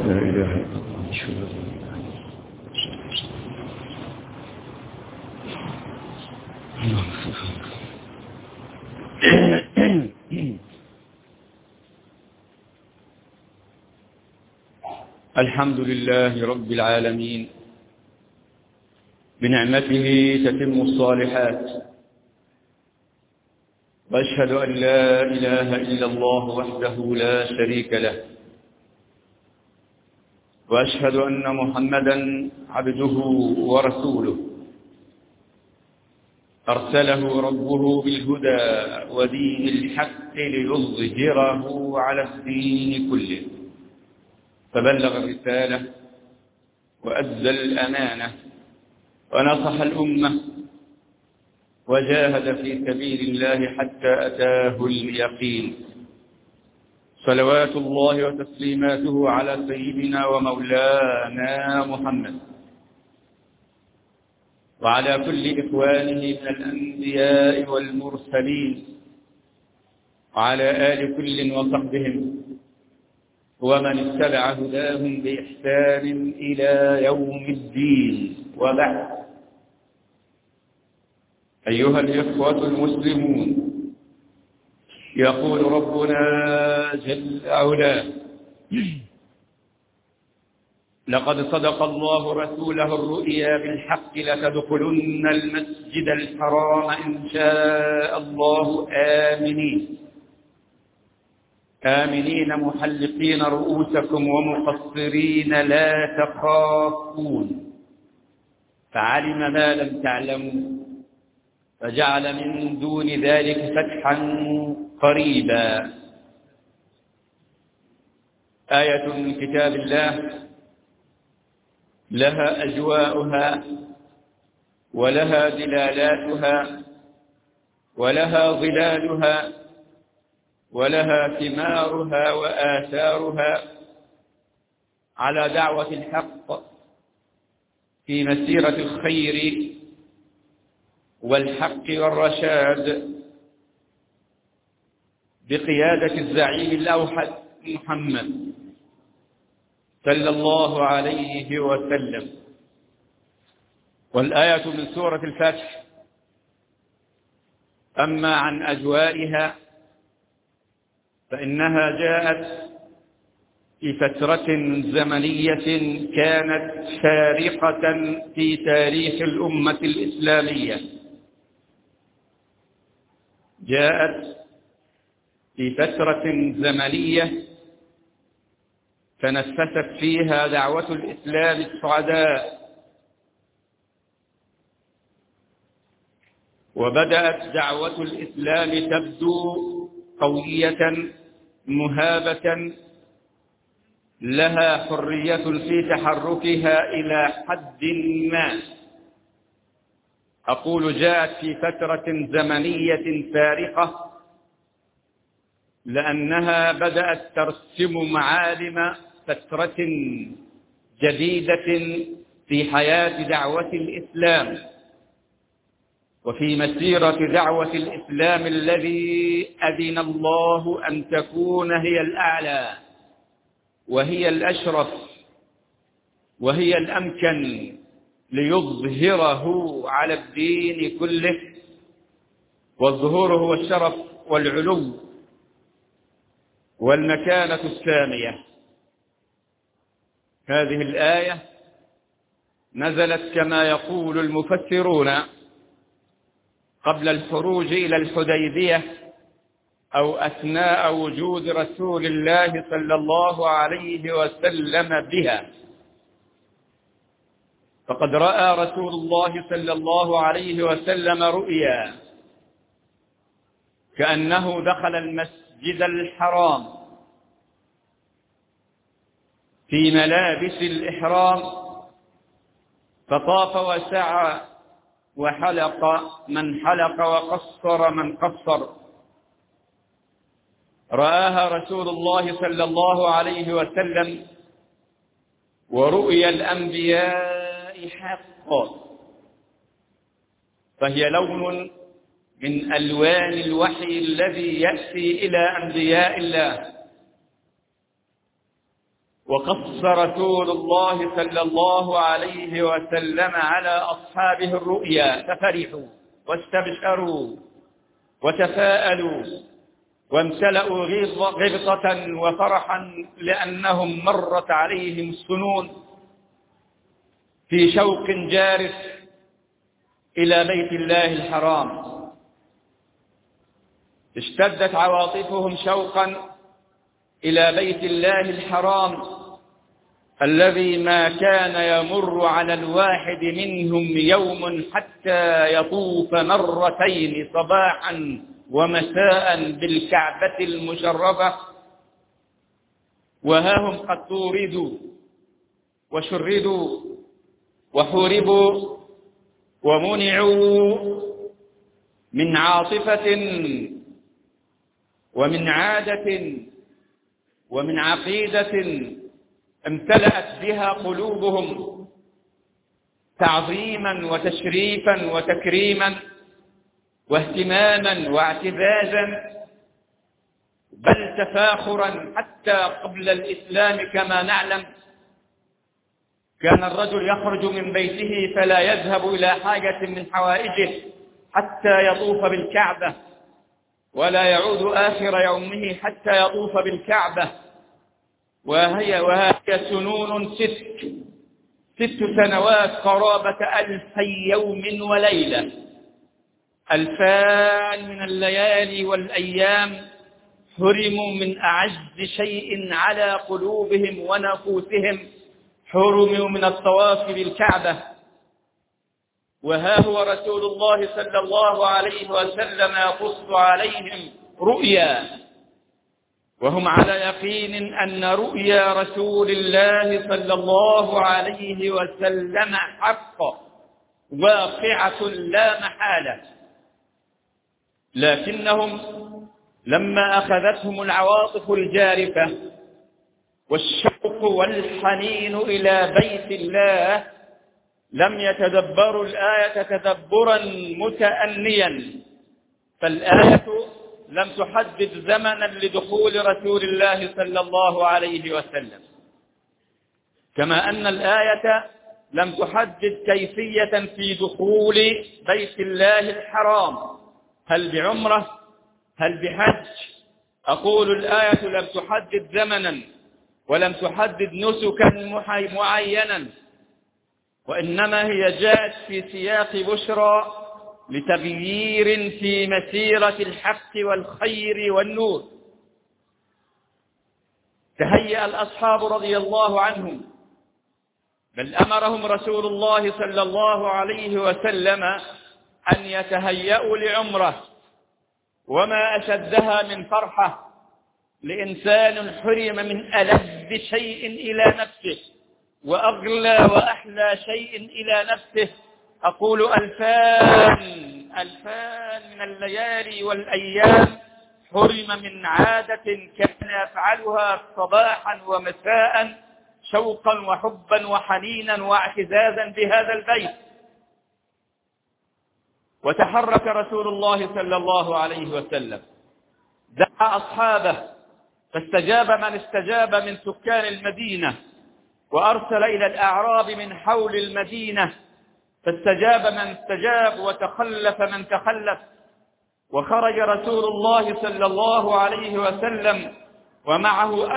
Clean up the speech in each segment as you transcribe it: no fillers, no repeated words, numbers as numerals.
لا إله إلا الله. الحمد لله رب العالمين، بنعمته تتم الصالحات، وأشهد أن لا إله إلا الله وحده لا شريك له، وأشهد أن محمدا عبده ورسوله، أرسله ربه بالهدى ودين الحق ليظهره على الدين كله، فبلغ الرسالة وأدى الأمانة ونصح الأمة وجاهد في سبيل الله حتى أتاه اليقين، صلوات الله وتسليماته على سيدنا ومولانا محمد وعلى كل إخوانه من الأنبياء والمرسلين وعلى آل كل وصحبهم ومن اتبع هداهم بإحسان إلى يوم الدين. وبعد، أيها الإخوة المسلمون، يقول ربنا جل وعلا: لقد صدق الله رسوله الرؤيا بالحق لتدخلن المسجد الحرام إن شاء الله آمنين محلقين رؤوسكم ومقصرين لا تخافون، فعلم ما لم تعلموا فجعل من دون ذلك فتحا قريبا. آية من كتاب الله لها أجواؤها ولها دلالاتها ولها ظلالها ولها ثمارها وآثارها على دعوة الحق في مسيرة الخير والحق والرشاد بقيادة الزعيم الأوحد محمد صلى الله عليه وسلم. والآية من سورة الفتح. أما عن أجوائها فإنها جاءت في فترة زمنية كانت فارقة في تاريخ الأمة الإسلامية، جاءت في فترة زمنية تنفست فيها دعوة الإسلام السعداء، وبدأت دعوة الإسلام تبدو قوية مهابة، لها حرية في تحركها إلى حد ما. أقول جاءت في فترة زمنية فارقة لأنها بدأت ترسم معالم فترة جديدة في حياة دعوة الإسلام وفي مسيرة دعوة الإسلام الذي أذن الله أن تكون هي الأعلى وهي الأشرف وهي الأمكن ليظهره على الدين كله، والظهور هو الشرف والعلو والمكانة السامية. هذه الآية نزلت كما يقول المفسرون قبل الخروج إلى الحديبية أو أثناء وجود رسول الله صلى الله عليه وسلم بها، فقد رأى رسول الله صلى الله عليه وسلم رؤيا كأنه دخل المسجد الحرام في ملابس الإحرام، فطاف وسعى وحلق من حلق وقصر من قصر. رآها رسول الله صلى الله عليه وسلم، ورؤيا الأنبياء حق، فهي لون من ألوان الوحي الذي يأتي إلى أنبياء الله، وقص رسول الله صلى الله عليه وسلم على أصحابه الرؤيا ففرحوا واستبشروا وتفاءلوا وامتلأوا غبطة وفرحا لأنهم مرت عليهم السنون في شوق جارف إلى بيت الله الحرام. اشتدت عواطفهم شوقا إلى بيت الله الحرام الذي ما كان يمر على الواحد منهم يوم حتى يطوف مرتين صباحا ومساء بالكعبة المشرفة، وها هم قد طوردوا وشردوا وحوربوا ومنعوا من عاطفة ومن عادة ومن عقيدة امتلأت بها قلوبهم تعظيما وتشريفا وتكريما واهتماما واعتزازا، بل تفاخرا. حتى قبل الإسلام كما نعلم كان الرجل يخرج من بيته فلا يذهب إلى حاجة من حوائجه حتى يطوف بالكعبة، ولا يعود آخر يومه حتى يطوف بالكعبة، وهي سنون 6 سنوات قرابة 1000 يوم وليلة، 2000 من الليالي والأيام حرموا من أعز شيء على قلوبهم ونفوسهم، حرموا من الطواف بالكعبة. وها هو رسول الله صلى الله عليه وسلم يقص عليهم رؤيا، وهم على يقين أن رؤيا رسول الله صلى الله عليه وسلم حق واقعة لا محالة، لكنهم لما أخذتهم العواطف الجارفة والشوق والحنين إلى بيت الله لم يتدبروا الآية تدبرا متأنيا، فالآية لم تحدد زمنا لدخول رسول الله صلى الله عليه وسلم، كما أن الآية لم تحدد كيفية في دخول بيت الله الحرام، هل بعمرة هل بحج. أقول الآية لم تحدد زمنا ولم تحدد نسكا معينا، وإنما هي جاءت في سياق بشرى لتغيير في مسيرة الحق والخير والنور. تهيأ الأصحاب رضي الله عنهم، بل أمرهم رسول الله صلى الله عليه وسلم أن يتهيأوا لعمرة، وما أشدها من فرحة لإنسان حرم من ألذ شيء إلى نفسه وأغلى وأحلى شيء إلى نفسه. أقول 2000 من الليالي والأيام حرم من عادة كان يفعلها صباحا ومساء شوقا وحبا وحنينا واعتزازا بهذا البيت. وتحرك رسول الله صلى الله عليه وسلم، دعا أصحابه فاستجاب من استجاب من سكان المدينة، وأرسل إلى الأعراب من حول المدينة فاستجاب من استجاب وتخلف من تخلف. وخرج رسول الله صلى الله عليه وسلم ومعه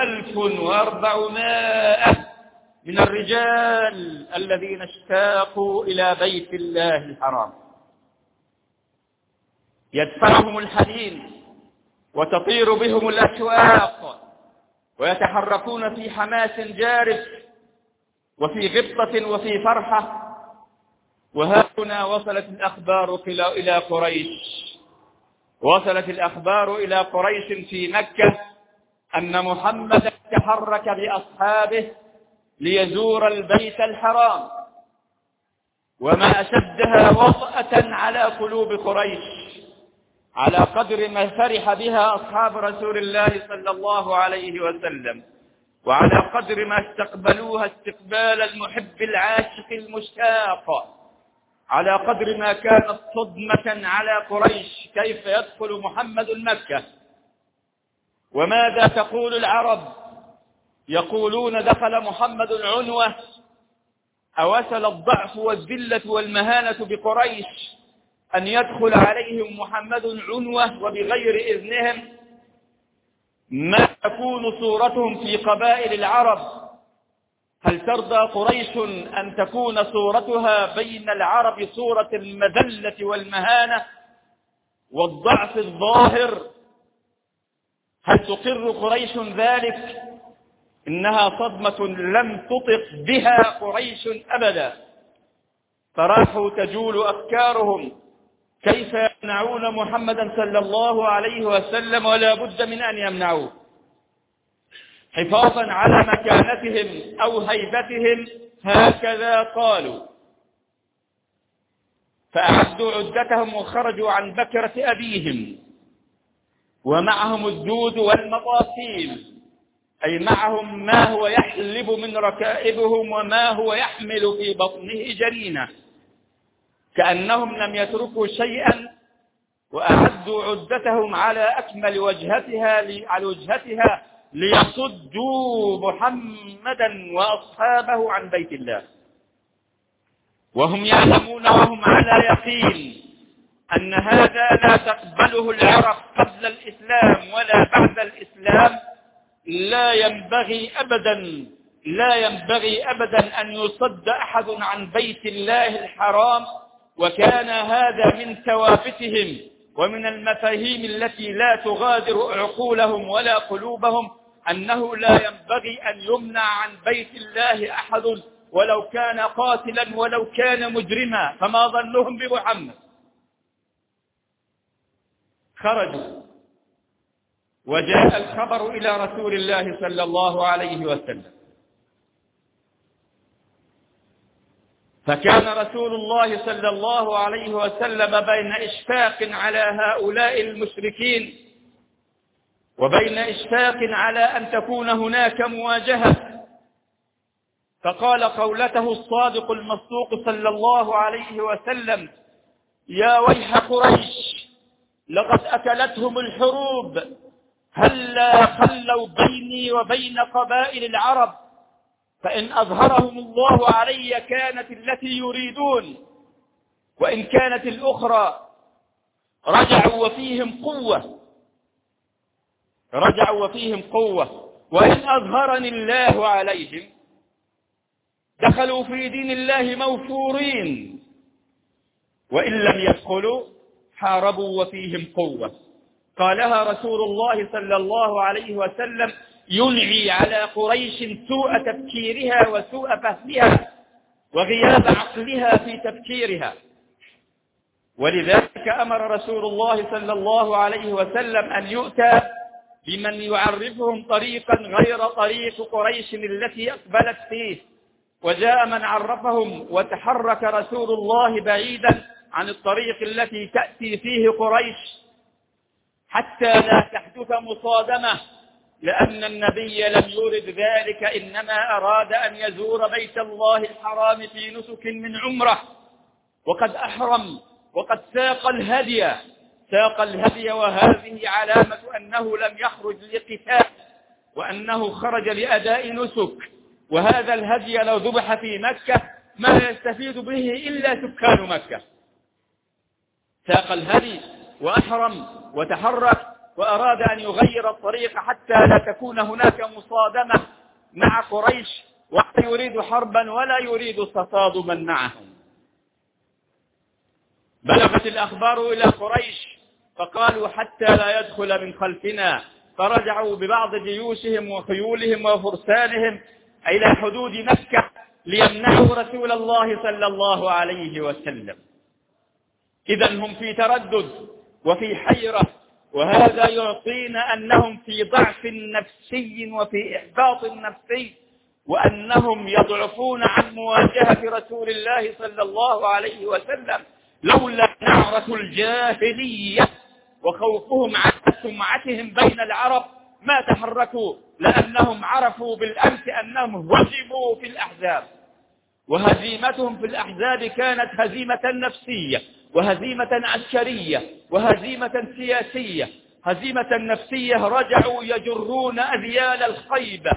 1400 من الرجال الذين اشتاقوا إلى بيت الله الحرام، يدفعهم الحنين وتطير بهم الأشواق ويتحركون في حماس جارف وفي غبطة وفي فرحة. وهنا وصلت الأخبار إلى قريش، وصلت الأخبار إلى قريش في مكة أن محمد تحرك بأصحابه ليزور البيت الحرام، وما أشدها وطأة على قلوب قريش على قدر ما فرح بها أصحاب رسول الله صلى الله عليه وسلم، وعلى قدر ما استقبلوها استقبال المحب العاشق المشتاق، على قدر ما كانت صدمة على قريش كيف يدخل محمد مكة. وماذا تقول العرب يقولون دخل محمد عنوة، أوصل الضعف والذلة والمهانة بقريش أن يدخل عليهم محمد عنوة وبغير إذنهم؟ ما تكون صورتهم في قبائل العرب؟ هل ترضى قريش أن تكون صورتها بين العرب صورة المذلة والمهانة والضعف الظاهر؟ هل تقر قريش ذلك؟ إنها صدمة لم تطق بها قريش أبدا. فراحوا تجول أفكارهم كيف يمنعون محمدا صلى الله عليه وسلم، ولا بد من أن يمنعوه حفاظا على مكانتهم أو هيبتهم. هكذا قالوا، فأعدوا عدتهم وخرجوا عن بكرة أبيهم، ومعهم الدود والمطاصيل، أي معهم ما هو يحلب من ركائبهم وما هو يحمل في بطنه جرينة، كأنهم لم يتركوا شيئا، وأعدوا عدتهم على أكمل وجهتها ليصدوا محمدا وأصحابه عن بيت الله، وهم يعلمون وهم على يقين أن هذا لا تقبله العرب قبل الإسلام ولا بعد الإسلام. لا ينبغي أبدا أن يصد أحد عن بيت الله الحرام. وكان هذا من ثوابتهم ومن المفاهيم التي لا تغادر عقولهم ولا قلوبهم، أنه لا ينبغي أن يمنع عن بيت الله أحد ولو كان قاتلا ولو كان مجرما. فما ظنهم بمحمد؟ خرجوا وجاء الخبر إلى رسول الله صلى الله عليه وسلم، فكان رسول الله صلى الله عليه وسلم بين إشفاق على هؤلاء المشركين وبين إشفاق على أن تكون هناك مواجهة، فقال قولته الصادق المصدوق صلى الله عليه وسلم: يا ويح قريش، لقد أكلتهم الحروب، هلا خلوا بيني وبين قبائل العرب، فإن أظهرهم الله علي كانت التي يريدون، وإن كانت الأخرى رجعوا وفيهم قوة، وإن أظهرني الله عليهم دخلوا في دين الله موفورين، وإن لم يدخلوا حاربوا وفيهم قوة. قالها رسول الله صلى الله عليه وسلم ينعي على قريش سوء تفكيرها وسوء فهمها وغياب عقلها في تفكيرها. ولذلك أمر رسول الله صلى الله عليه وسلم أن يؤتى بمن يعرفهم طريقا غير طريق قريش التي أقبلت فيه، وجاء من عرفهم، وتحرك رسول الله بعيدا عن الطريق التي تأتي فيه قريش حتى لا تحدث مصادمة، لأن النبي لم يرد ذلك، إنما أراد أن يزور بيت الله الحرام في نسك من عمره، وقد أحرم وقد ساق الهدي، وهذه علامة أنه لم يخرج لقتال، وأنه خرج لأداء نسك. وهذا الهدي لو ذبح في مكة ما يستفيد به إلا سكان مكة. ساق الهدي وأحرم وتحرك، وأراد أن يغير الطريق حتى لا تكون هناك مصادمة مع قريش، ولا يريد حربا ولا يريد تصادما معهم. بلغت الأخبار إلى قريش فقالوا حتى لا يدخل من خلفنا، فرجعوا ببعض جيوشهم وخيولهم وفرسانهم إلى حدود مكة ليمنعوا رسول الله صلى الله عليه وسلم. إذن هم في تردد وفي حيرة، وهذا يعطينا أنهم في ضعف نفسي وفي إحباط نفسي، وأنهم يضعفون عن مواجهة رسول الله صلى الله عليه وسلم، لولا نعرة الجاهلية وخوفهم عن سمعتهم بين العرب ما تحركوا، لأنهم عرفوا بالأمس أنهم هزموا في الأحزاب، وهزيمتهم في الأحزاب كانت هزيمة نفسية وهزيمة عسكرية وهزيمة سياسية. هزيمة نفسية، رجعوا يجرون أذيال الخيبة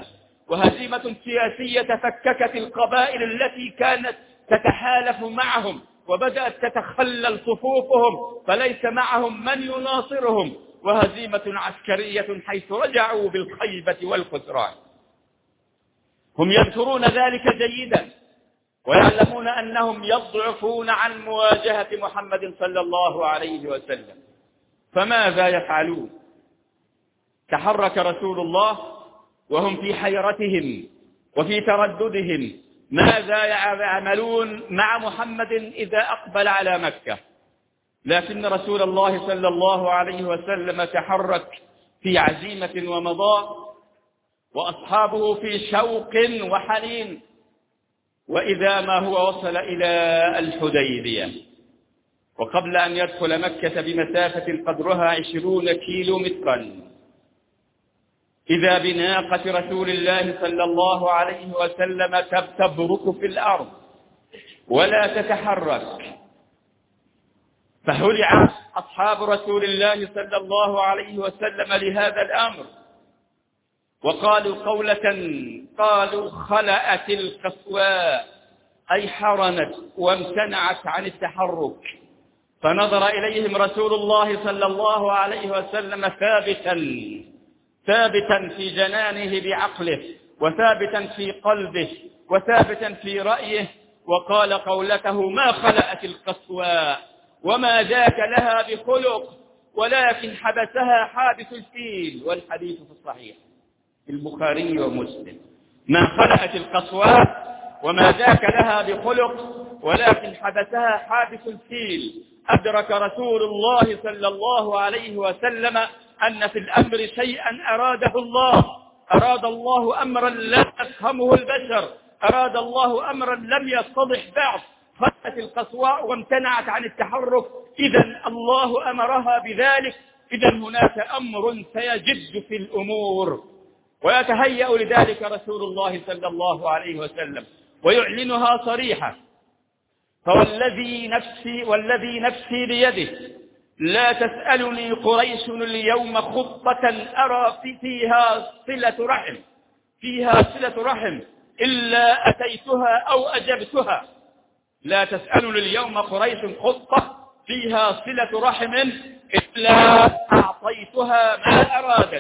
وهزيمة سياسية فككت القبائل التي كانت تتحالف معهم وبدأت تتخلل صفوفهم فليس معهم من يناصرهم، وهزيمة عسكرية حيث رجعوا بالخيبة والخسران. هم يذكرون ذلك جيدا ويعلمون أنهم يضعفون عن مواجهة محمد صلى الله عليه وسلم، فماذا يفعلون؟ تحرك رسول الله وهم في حيرتهم وفي ترددهم، ماذا يعملون مع محمد إذا أقبل على مكة؟ لكن رسول الله صلى الله عليه وسلم تحرك في عزيمة ومضى، وأصحابه في شوق وحنين، وإذا ما هو وصل إلى الحديبية، وقبل أن يدخل مكة بمسافة قدرها 20 كيلومترا إذا بناقة رسول الله صلى الله عليه وسلم تبرك في الأرض ولا تتحرك. فهلع أصحاب رسول الله صلى الله عليه وسلم لهذا الأمر، وقالوا قولة، قالوا خلأت القصواء، أي حرمت وامتنعت عن التحرك. فنظر إليهم رسول الله صلى الله عليه وسلم ثابتا في جنانه بعقله، وثابتا في قلبه، وثابتا في رأيه، وقال قولته: ما خلأت القصواء وما ذاك لها بخلق، ولكن حبسها حابس الفيل. والحديث في الصحيح البخاري ومسلم. ما خلأت القصواء وما ذاك لها بخلق، ولكن حبسها حابس الفيل. أدرك رسول الله صلى الله عليه وسلم أن في الأمر شيئا أراده الله، أراد الله أمرا لا يفهمه البشر، أراد الله أمرا لم يتضح بعد. خلأت القصواء وامتنعت عن التحرك، إذن الله أمرها بذلك، إذن هناك أمر سيجد في الأمور، ويتهيأ لذلك رسول الله صلى الله عليه وسلم ويعلنها صريحة: والذي نفسي بيده لا تسألني قريش اليوم خطة أرى فيها صلة رحم إلا أتيتها أو أجبتها. لا تسألني اليوم قريش خطة فيها صلة رحم إلا أعطيتها ما أرادت.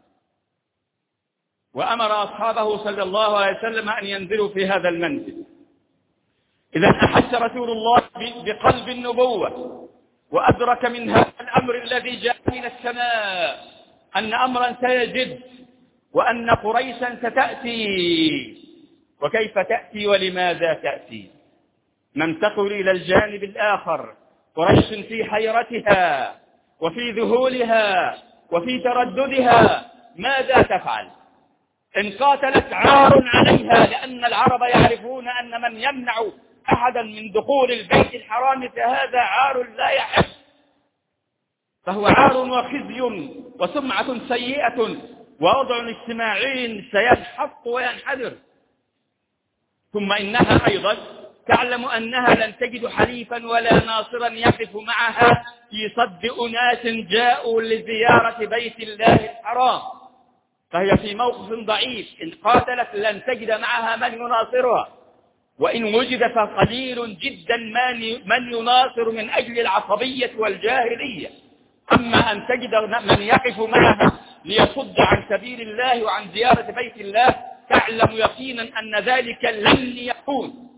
وأمر أصحابه صلى الله عليه وسلم أن ينزلوا في هذا المنزل. إذا أحس رسول الله بقلب النبوة، وأدرك من هذا الأمر الذي جاء من السماء أن أمرا سيجد، وأن قريشا ستأتي. وكيف تأتي ولماذا تأتي؟ ننتقل إلى الجانب الآخر. قريش في حيرتها وفي ذهولها وفي ترددها، ماذا تفعل؟ إن قاتلت عار عليها، لأن العرب يعرفون أن من يمنع أحدا من دخول البيت الحرام فهذا عار لا يحب، فهو عار وخزي وسمعة سيئة ووضع اجتماعي سينحط وينحدر. ثم إنها أيضا تعلم أنها لن تجد حليفا ولا ناصرا يقف معها في صد أناس جاءوا لزيارة بيت الله الحرام، فهي في موقف ضعيف. إن قاتلت لن تجد معها من يناصرها، وإن وجد فقليل جدا من يناصر من أجل العصبية والجاهلية. أما أن تجد من يقف معها ليصد عن سبيل الله وعن زيارة بيت الله، تعلم يقينا أن ذلك لن يكون.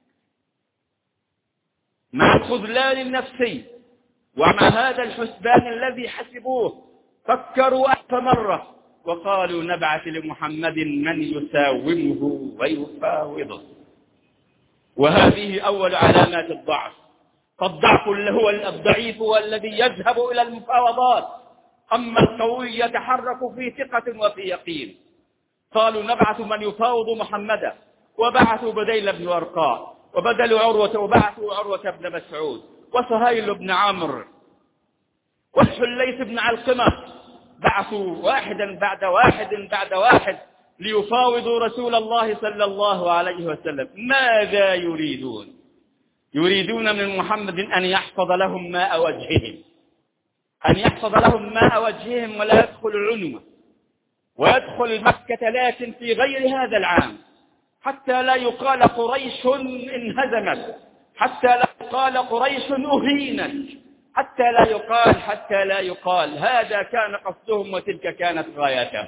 مع الخذلان النفسي ومع هذا الحسبان الذي حسبوه، فكروا ألف مرة وقالوا: نبعث لمحمد من يساومه ويفاوضه. وهذه أول علامات الضعف. فالضعف اللي هو الضعيف والذي يذهب إلى المفاوضات، أما القوي يتحرك في ثقة وفي يقين. قالوا: نبعث من يفاوض محمدا، وبعثوا بديل بن ورقاء، وبدلوا عروة، وبعثوا عروة بن مسعود، وسهيل بن عمرو، والحليث بن علقمة. بعثوا واحدا بعد واحد ليفاوضوا رسول الله صلى الله عليه وسلم. ماذا يريدون؟ يريدون من محمد أن يحفظ لهم ماء وجههم، ولا يدخل عنوه، ويدخل مكة لكن في غير هذا العام، حتى لا يقال قريش انهزمت، حتى لا يقال قريش أهينت، حتى لا يقال هذا كان قصدهم وتلك كانت غايتهم.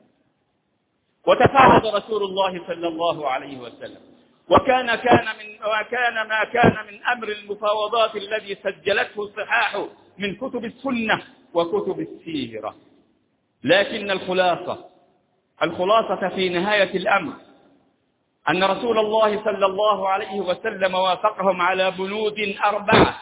وتفاوض رسول الله صلى الله عليه وسلم، وكان ما كان من أمر المفاوضات الذي سجلته الصحاح من كتب السنة وكتب السيرة. لكن الخلاصة في نهاية الأمر أن رسول الله صلى الله عليه وسلم وافقهم على بنود 4.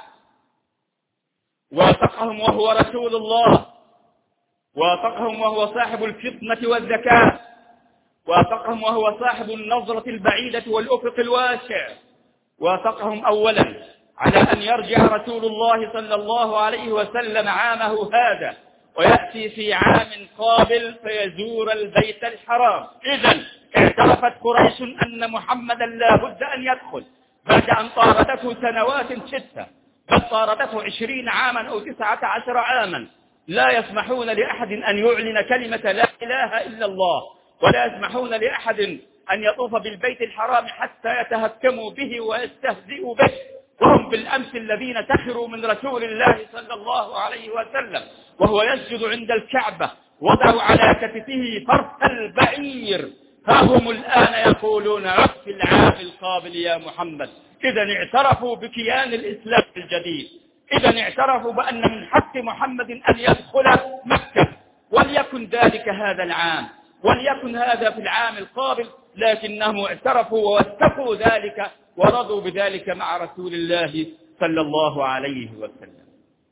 وافقهم وهو رسول الله، وافقهم وهو صاحب الفطنة والذكاء، وافقهم وهو صاحب النظرة البعيدة والأفق الواسع. وافقهم أولا على أن يرجع رسول الله صلى الله عليه وسلم عامه هذا ويأتي في عام قابل فيزور البيت الحرام. إذن اعترفت قريش أن محمدا لا بد أن يدخل بعد أن طاردته سنوات 6، بل طاردته 20 عاما أو 19 عاما. لا يسمحون لأحد أن يعلن كلمة لا إله إلا الله، ولا يسمحون لأحد أن يطوف بالبيت الحرام حتى يتهكموا به ويستهزئوا به. وهم بالأمس الذين سخروا من رسول الله صلى الله عليه وسلم وهو يسجد عند الكعبة وضعوا على كتفه فرث البعير، فهم الآن يقولون في العام القابل يا محمد. إذن اعترفوا بكيان الإسلام الجديد، إذن اعترفوا بأن من حق محمد أن يدخل مكة، وليكن ذلك هذا العام، وليكن هذا في العام القابل. لكنهم اعترفوا ووثقوا ذلك ورضوا بذلك مع رسول الله صلى الله عليه وسلم.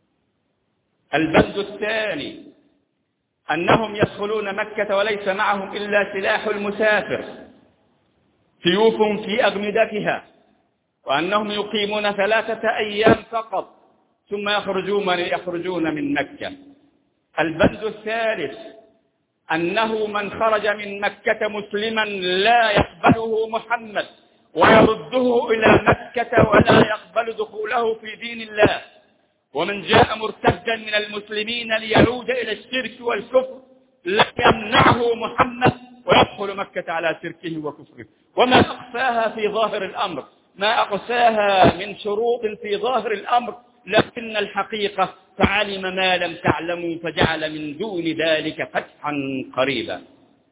البند الثاني أنهم يدخلون مكة وليس معهم إلا سلاح المسافر، سيوف في أغمدتها، وأنهم يقيمون 3 أيام فقط ثم يخرجون من مكة. البند الثالث أنه من خرج من مكة مسلما لا يقبله محمد ويرده إلى مكة ولا يقبل دخوله في دين الله. ومن جاء مرتدا من المسلمين ليعود إلى الشرك والكفر لا يمنعه محمد ويدخل مكة على شركه وكفره. وما أقساها في ظاهر الأمر، ما أقساها من شروط في ظاهر الأمر، لكن الحقيقة فعلم ما لم تعلموا فجعل من دون ذلك فتحا قريبا.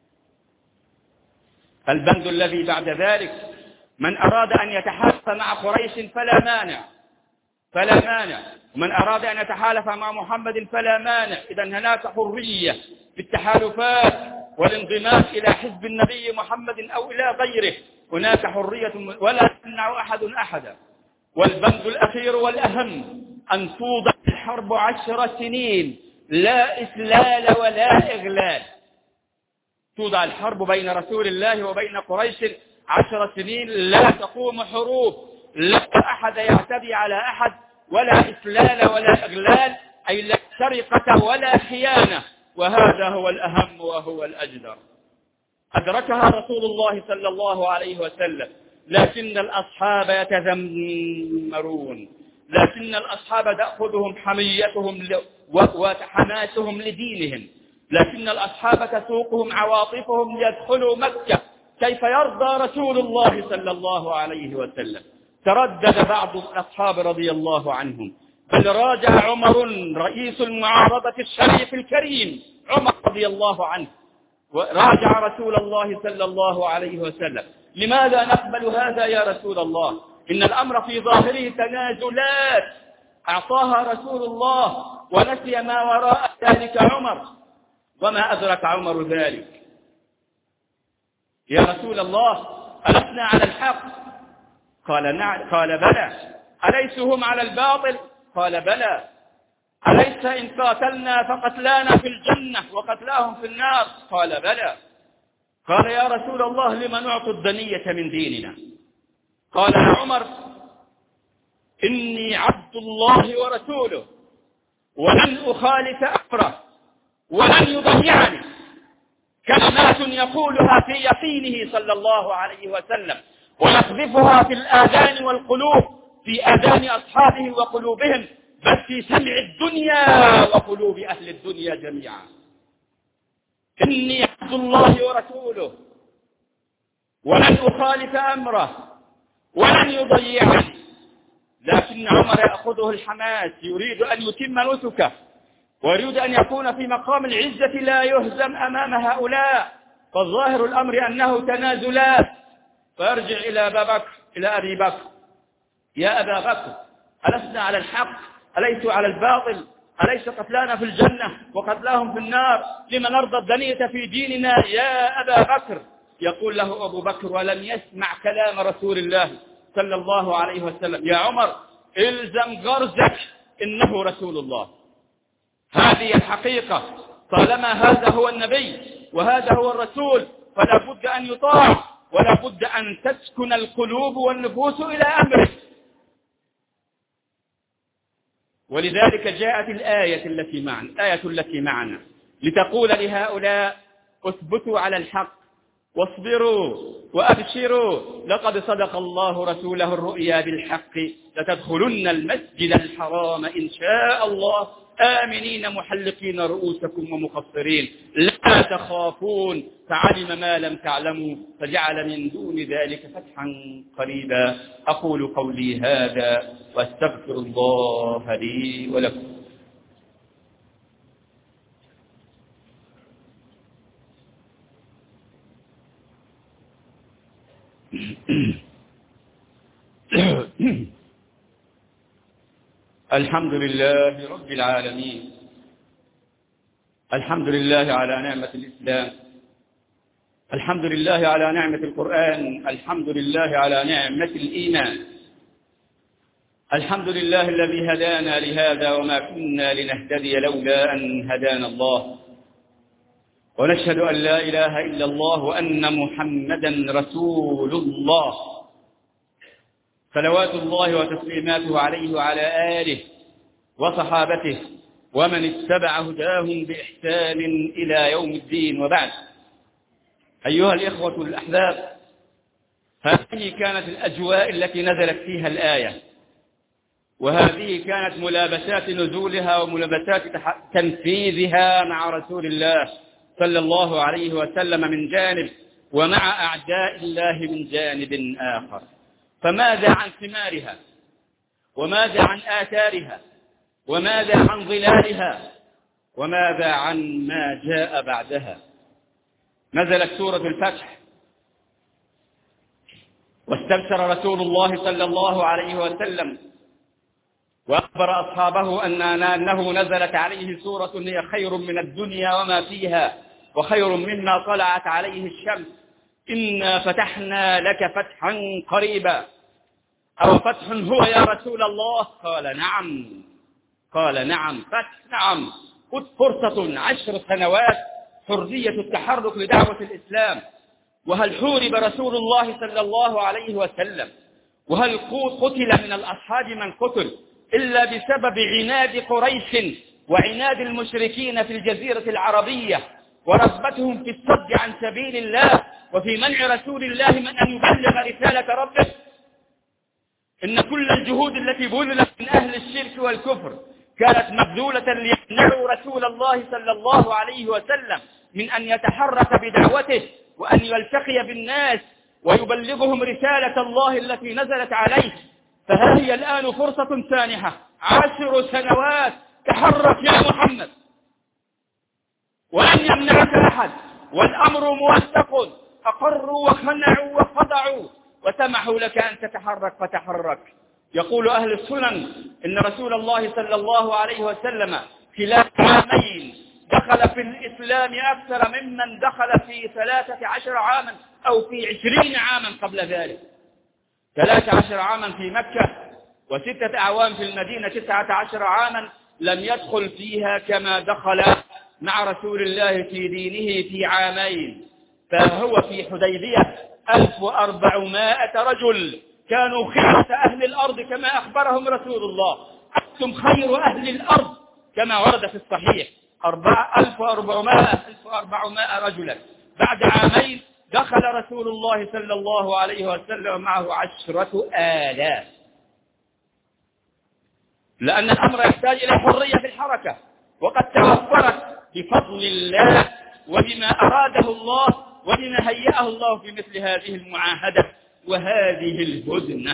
البند الذي بعد ذلك من أراد أن يتحالف مع قريش فلا مانع، ومن أراد أن يتحالف مع محمد فلا مانع. إذن هناك حرية في التحالفات والانضمام إلى حزب النبي محمد أو إلى غيره، هناك حرية ولا تمنع أحد أحدا. والبند الأخير والأهم أن توضع الحرب 10 سنين، لا إسلال ولا إغلال. توضع الحرب بين رسول الله وبين قريش 10 سنين، لا تقوم حروب، لا أحد يعتدي على أحد، ولا إسلال ولا إغلال، أي لا سرقة ولا خيانة. وهذا هو الأهم وهو الأجدر. أدركها رسول الله صلى الله عليه وسلم، لكن الأصحاب يتذمرون، لكن الأصحاب تأخذهم حميتهم وحماسهم لدينهم، لكن الأصحاب تسوقهم عواطفهم ليدخلوا مكة. كيف يرضى رسول الله صلى الله عليه وسلم؟ تردد بعض الأصحاب رضي الله عنهم، بل راجع عمر رئيس المعارضة الشريف الكريم عمر رضي الله عنه، وراجع رسول الله صلى الله عليه وسلم: لماذا نقبل هذا يا رسول الله؟ إن الأمر في ظاهره تنازلات أعطاها رسول الله ونسي ما وراء ذلك عمر. وما أدرك عمر ذلك. يا رسول الله ألسنا على الحق؟ قال نعم. قال بلى. أليس هم على الباطل؟ قال بلى. أليس إن قاتلنا فقتلانا في الجنة وقتلاهم في النار؟ قال بلى. قال يا رسول الله لما نعطي الدنية من ديننا؟ قال يا عمر إني عبد الله ورسوله ولن أخالف أمره ولن يضيعني. كلمات يقولها في يقينه صلى الله عليه وسلم ويقذفها في الآذان والقلوب، في آذان أصحابه وقلوبهم، بل في سمع الدنيا وقلوب أهل الدنيا جميعا. إني عبد الله ورسوله ولن أخالف أمره ولن يضيعني. لكن عمر يأخذه الحماس، يريد أن يتم نسكه ويريد أن يكون في مقام العزة لا يهزم أمام هؤلاء. فالظاهر الأمر أنه تنازلات. فيرجع إلى أبي بكر: يا أبا بكر، ألسنا على الحق؟ أليسوا على الباطل؟ أليس قتلانا في الجنة وقتلاهم في النار؟ لما نرضى الدنية في ديننا يا أبا بكر؟ يقول له أبو بكر ولم يسمع كلام رسول الله صلى الله عليه وسلم: يا عمر، إلزم غرزك، إنه رسول الله. هذه الحقيقة. طالما هذا هو النبي وهذا هو الرسول فلا بد أن يطاع، ولا بد أن تسكن القلوب والنفوس إلى أمره. ولذلك جاءت الآية التي معنا لتقول لهؤلاء: اثبتوا على الحق واصبروا وأبشروا، لقد صدق الله رسوله الرؤيا بالحق، لتدخلن المسجد الحرام إن شاء الله آمنين محلقين رؤوسكم ومقصرين لا تخافون، فعلم ما لم تعلموا فجعل من دون ذلك فتحا قريبا. أقول قولي هذا واستغفر الله لي ولكم. الحمد لله رب العالمين، الحمد لله على نعمة الإسلام، الحمد لله على نعمة القرآن، الحمد لله على نعمة الإيمان، الحمد لله الذي هدانا لهذا وما كنا لنهتدي لولا أن هدانا الله، ونشهد أن لا إله إلا الله وأن محمدا رسول الله، صلوات الله وتسليماته عليه وعلى آله وصحابته ومن اتبع هداهم بإحسان إلى يوم الدين. وبعد، أيها الإخوة الأحباب، هذه كانت الأجواء التي نزلت فيها الآية، وهذه كانت ملابسات نزولها وملابسات تنفيذها مع رسول الله صلى الله عليه وسلم من جانب، ومع أعداء الله من جانب آخر. فماذا عن ثمارها؟ وماذا عن آثارها؟ وماذا عن ظلالها؟ وماذا عن ما جاء بعدها؟ نزلت سورة الفتح، واستبشر رسول الله صلى الله عليه وسلم وأخبر أصحابه أنه نزلت عليه سورة هي خير من الدنيا وما فيها، وخير مما طلعت عليه الشمس. إنا فتحنا لك فتحا قريبا. أو فتح هو يا رسول الله؟ قال نعم فتح، نعم. خذ فرصة 10 سنوات حرية التحرك لدعوة الإسلام. وهل حورب رسول الله صلى الله عليه وسلم؟ وهل قتل من الأصحاب من قتل إلا بسبب عناد قريش وعناد المشركين في الجزيرة العربية ورغبتهم في الصد عن سبيل الله وفي منع رسول الله من أن يبلغ رسالة ربه؟ إن كل الجهود التي بذلت من أهل الشرك والكفر كانت مبذولة ليمنعوا رسول الله صلى الله عليه وسلم من أن يتحرك بدعوته وأن يلتقي بالناس ويبلغهم رسالة الله التي نزلت عليه. فها هي الآن فرصة سانحة، 10 سنوات، تحرك يا محمد، ولن يمنعك أحد، والأمر موثق. أقروا وخنعوا وخضعوا وسمحوا لك أن تتحرك فتحرك. يقول أهل السنن إن رسول الله صلى الله عليه وسلم خلال عامين دخل في الإسلام أكثر ممن دخل في 13 عاما أو في 20 عاما قبل ذلك. 13 عاما في مكة و6 أعوام في المدينة، 19 عاما لم يدخل فيها كما دخل مع رسول الله في دينه في عامين. فهو في حديبية 1400 رجل كانوا خيرة أهل الأرض كما أخبرهم رسول الله: أنتم خير أهل الأرض كما ورد في الصحيح. 1400 رجلا. بعد عامين دخل رسول الله صلى الله عليه وسلم معه 10,000، لأن الأمر يحتاج إلى حرية في الحركة، وقد توفرت بفضل الله ولما أراده الله ولما هيأه الله في مثل هذه المعاهدة وهذه الهدنة.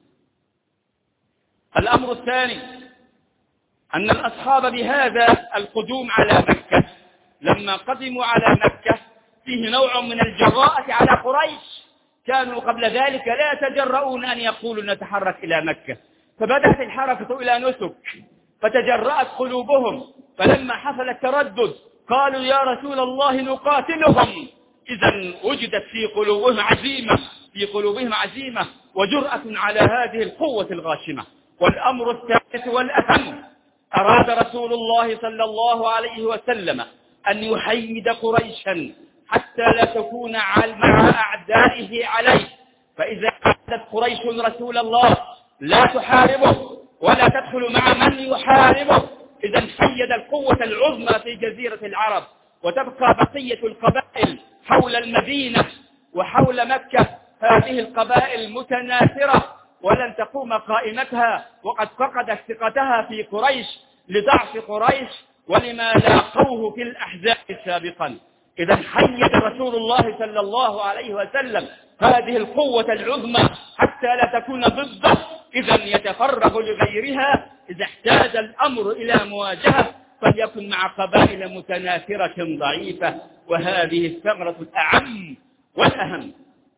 الأمر الثاني أن الأصحاب بهذا القدوم على مكة لما قدموا على مكة فيه نوع من الجراءة على قريش، كانوا قبل ذلك لا يتجرؤون أن يقولوا نتحرك إلى مكة، فبدأت الحركة إلى نسك فتجرأت قلوبهم، فلما حصل التردد قالوا يا رسول الله نقاتلهم. إذا وجدت في قلوبهم عزيمة وجرأة على هذه القوة الغاشمة. والأمر الثالث والأهم، أراد رسول الله صلى الله عليه وسلم أن يحيد قريشا حتى لا تكون مع أعدائه عليه، فإذا عادت قريش رسول الله لا تحاربه ولا تدخل مع من يحاربه، إذا حيد القوة العظمى في جزيرة العرب، وتبقى بقية القبائل حول المدينة وحول مكة هذه القبائل متناثرة ولن تقوم قائمتها، وقد فقدت ثقتها في قريش لضعف قريش ولما لاقوه في الأحزاب سابقا. إذا حيد رسول الله صلى الله عليه وسلم هذه القوة العظمى حتى لا تكون ضده، إذا يتفرغ لغيرها إذا احتاج الأمر إلى مواجهة فليكن مع قبائل متناثرة ضعيفة. وهذه الثغرة الأعم والأهم.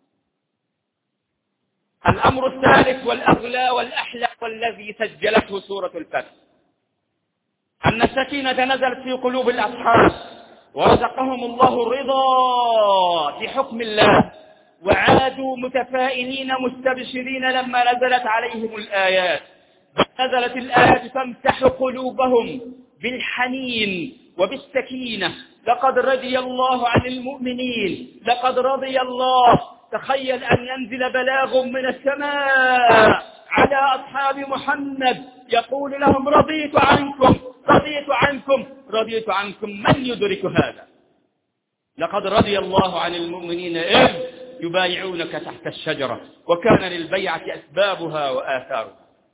الأمر الثالث والأغلى والأحلى والذي سجلته سورة الفتح أن السكينة نزلت في قلوب الأصحاب ورزقهم الله الرضا بحكم الله، وعادوا متفائلين مستبشرين لما نزلت عليهم الآيات. نزلت الآيات تمسح قلوبهم بالحنين وبالسكينة. لقد رضي الله عن المؤمنين، لقد رضي الله. تخيل أن ينزل بلاغ من السماء على أصحاب محمد يقول لهم رضيت عنكم رضيت عنكم رضيت عنكم. من يدرك هذا؟ لقد رضي الله عن المؤمنين إذ يبايعونك تحت الشجرة، وكان للبيعة أسبابها وآثارها.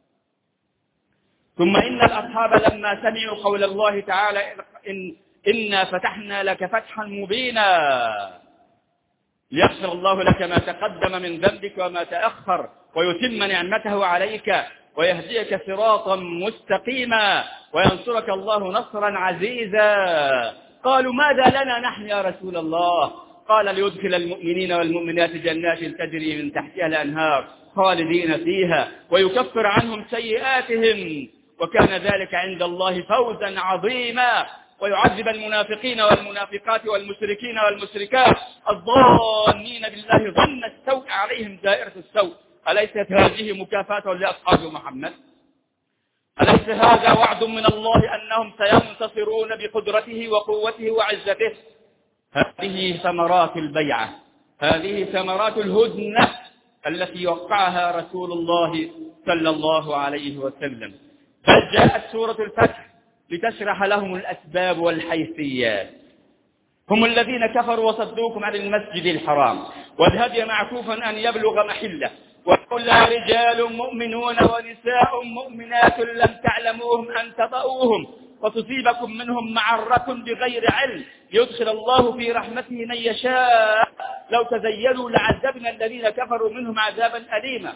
ثم إن الأصحاب لما سمعوا قول الله تعالى إنا فتحنا لك فتحا مبينا ليغفر الله لك ما تقدم من ذنبك وما تأخر ويتم نعمته عليك ويهديك صراطا مستقيما وينصرك الله نصرا عزيزا. قالوا ماذا لنا نحن يا رسول الله؟ قال ليدخل المؤمنين والمؤمنات جنات تجري من تحتها الأنهار خالدين فيها ويكفر عنهم سيئاتهم وكان ذلك عند الله فوزا عظيما، ويعذب المنافقين والمنافقات والمشركين والمشركات الظانين بالله ظن السوء عليهم دائرة السوء. أليست هذه مكافأة لأصحاب محمد؟ أليس هذا وعد من الله أنهم سينتصرون بقدرته وقوته وعزته؟ هذه ثمرات البيعة، هذه ثمرات الهدنة التي وقعها رسول الله صلى الله عليه وسلم. فجاءت سورة الفتح لتشرح لهم الأسباب والحيثيات. هم الذين كفروا وصدوكم عن المسجد الحرام والهدي معكوفا أن يبلغ محله، ولولا رجال مؤمنون ونساء مؤمنات لم تعلموهم أن تطؤوهم وتصيبكم منهم معرة بغير علم يدخل الله في رحمته من يشاء لو تزيلوا لعذبنا الذين كفروا منهم عذابا أليما.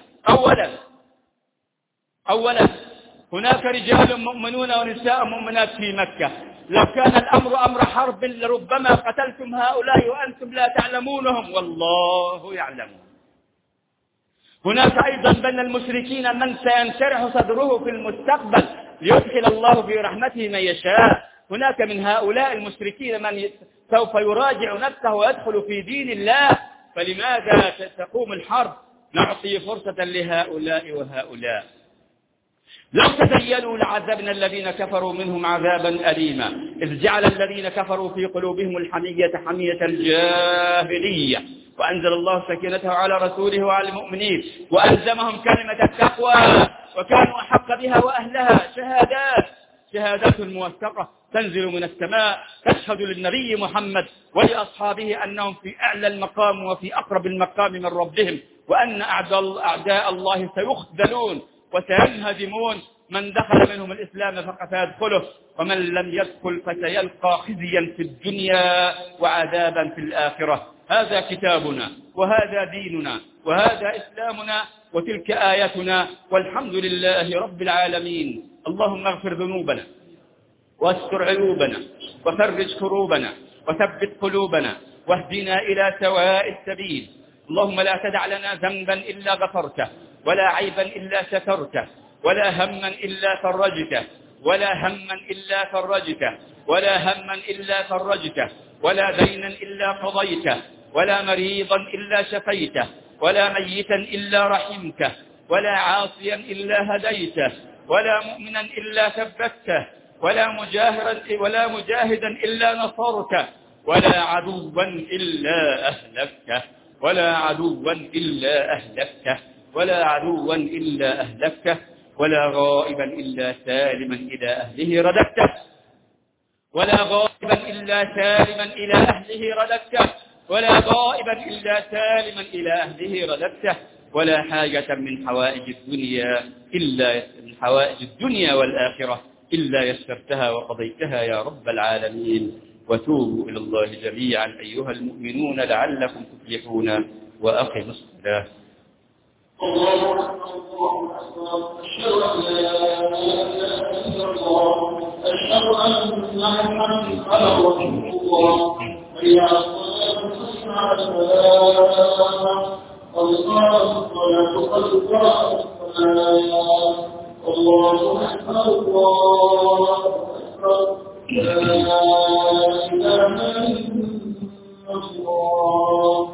أولا هناك رجال مؤمنون ونساء مؤمنات في مكة، لو كان الأمر أمر حرب لربما قتلتم هؤلاء وأنتم لا تعلمونهم والله يعلم. هناك أيضا بين المشركين من سينشرح صدره في المستقبل ليدخل الله في رحمته من يشاء. هناك من هؤلاء المشركين من سوف يراجع نفسه ويدخل في دين الله، فلماذا تقوم الحرب؟ نعطي فرصة لهؤلاء وهؤلاء. لو تزينوا لعذبنا الذين كفروا منهم عذابا أليما إذ جعل الذين كفروا في قلوبهم الحمية حمية الجاهلية وأنزل الله سكينته على رسوله وعلى المؤمنين وألزمهم كلمة التقوى وكانوا أحق بها وأهلها. شهادات موثقة تنزل من السماء تشهد للنبي محمد ولأصحابه أنهم في أعلى المقام وفي أقرب المقام من ربهم، وأن أعداء الله سيخذلون وسينهزمون من دخل منهم الإسلام فقد سيدخله، ومن لم يدخل فسيلقى خزيا في الدنيا وعذابا في الآخرة. هذا كتابنا وهذا ديننا وهذا إسلامنا وتلك آياتنا، والحمد لله رب العالمين. اللهم اغفر ذنوبنا واستر عيوبنا وفرج كروبنا وثبت قلوبنا واهدنا إلى سواء السبيل. اللهم لا تدع لنا ذنبا إلا غفرته، ولا عيبا إلا سترته، ولا هما إلا فرجته، ولا هما إلا فرجته، ولا هما إلا فرجته، ولا دينا إلا قضيته، ولا مريضا إلا شفيته، ولا ميتا إلا رحمته، ولا عاصيا إلا هديته، ولا مؤمنا إلا ثبته، ولا مجاهدا إلا نصرته، ولا عدوا إلا أهلكته، ولا عدوا إلا أهلكته، ولا عدوا إلا أهلكته، ولا غائبا إلا سالما إلى أهله رددته، ولا غائبا إلا سالما إلى أهله رددته، ولا غائبا إلا سالما إلى أهله رددته، ولا حاجة من حوائج الدنيا والآخرة إلا يسرتها وقضيتها يا رب العالمين. وتوبوا إلى الله جميعا أيها المؤمنون لعلكم تفلحون. وأقم الصلاة. الله أكبر الله أكبر. أشهد أن لا إله إلا الله. أشهد أن محمدا رسول الله. حي على الصلاة حي على الفلاح. الله الصلاة قد قامت الصلاة. الله أكبر الله أكبر. لا إله إلا الله.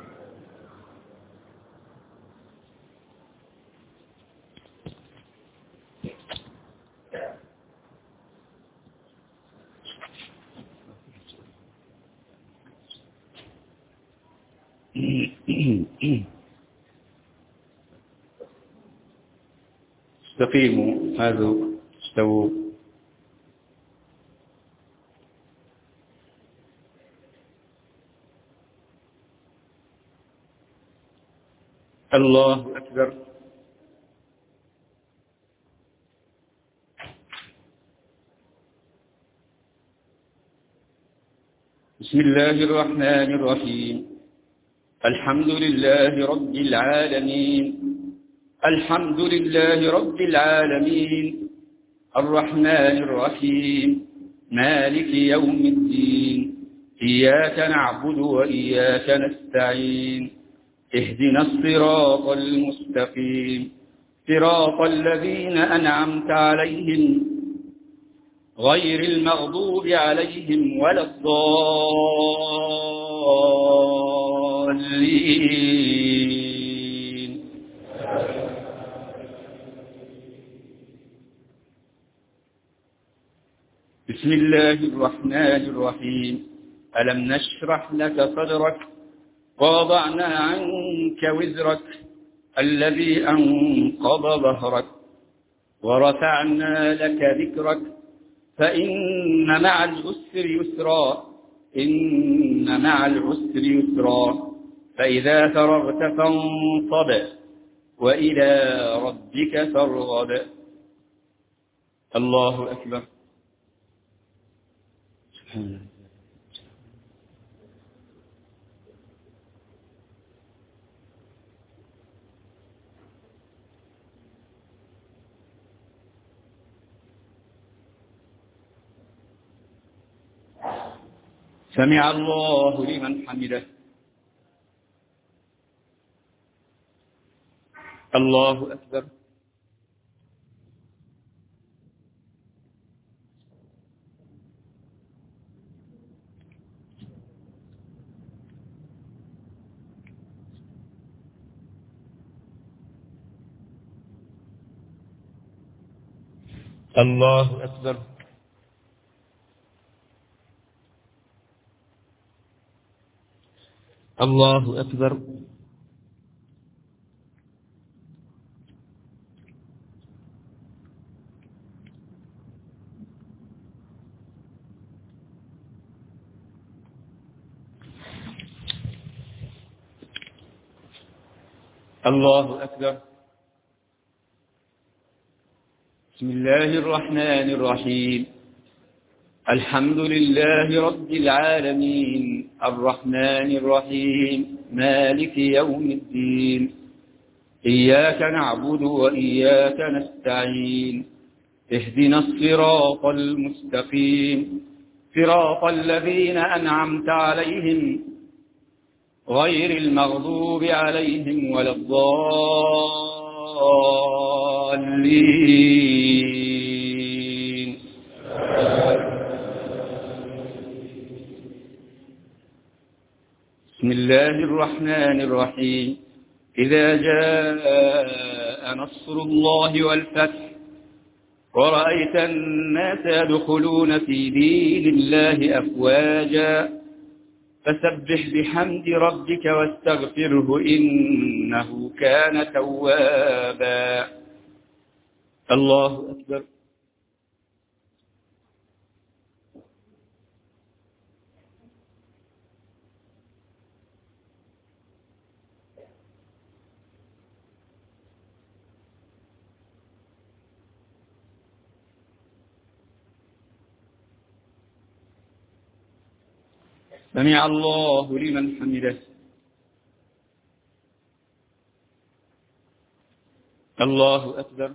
استقيموا. هذا استووا. الله أكبر. بسم الله الرحمن الرحيم. الحمد لله رب العالمين. الحمد لله رب العالمين الرحمن الرحيم مالك يوم الدين. إياك نعبد وإياك نستعين. اهدنا الصراط المستقيم صراط الذين أنعمت عليهم غير المغضوب عليهم ولا الضالين. بسم الله الرحمن الرحيم. ألم نشرح لك صدرك ووضعنا عنك وزرك الذي أنقض ظهرك ورفعنا لك ذكرك فإن مع العسر يسرا. إن مع العسر يسرا. فإذا فرغت فانصب وإلى ربك فارغب. الله أكبر. سبحان الله. سمع الله لمن حمده. الله أكبر. الله أكبر. الله أكبر. الله أكبر. بسم الله الرحمن الرحيم. الحمد لله رب العالمين الرحمن الرحيم مالك يوم الدين. إياك نعبد وإياك نستعين. اهدنا الصراط المستقيم صراط الذين أنعمت عليهم غير المغضوب عليهم ولا الضالين. بسم الله الرحمن الرحيم. إذا جاء نصر الله والفتح ورأيت الناس يدخلون في دين الله أفواجا فسبح بحمد ربك واستغفره إنه كان توابا. الله أكبر. سمع الله لمن حمده. الله أكبر.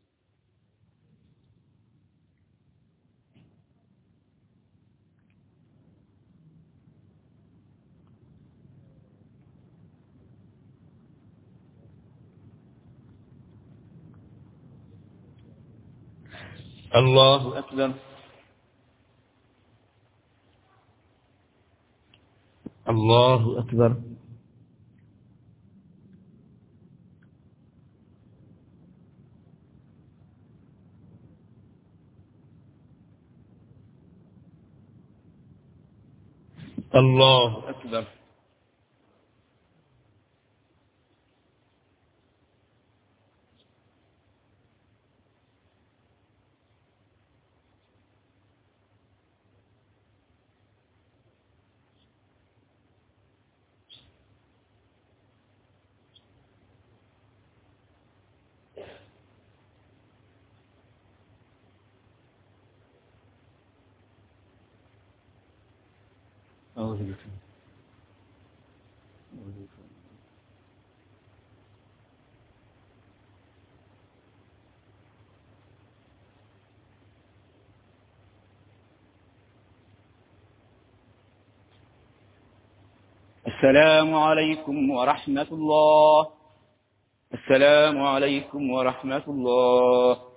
الله أكبر. الله أكبر. الله أكبر. أعوذ بك. السلام عليكم ورحمة الله. السلام عليكم ورحمة الله.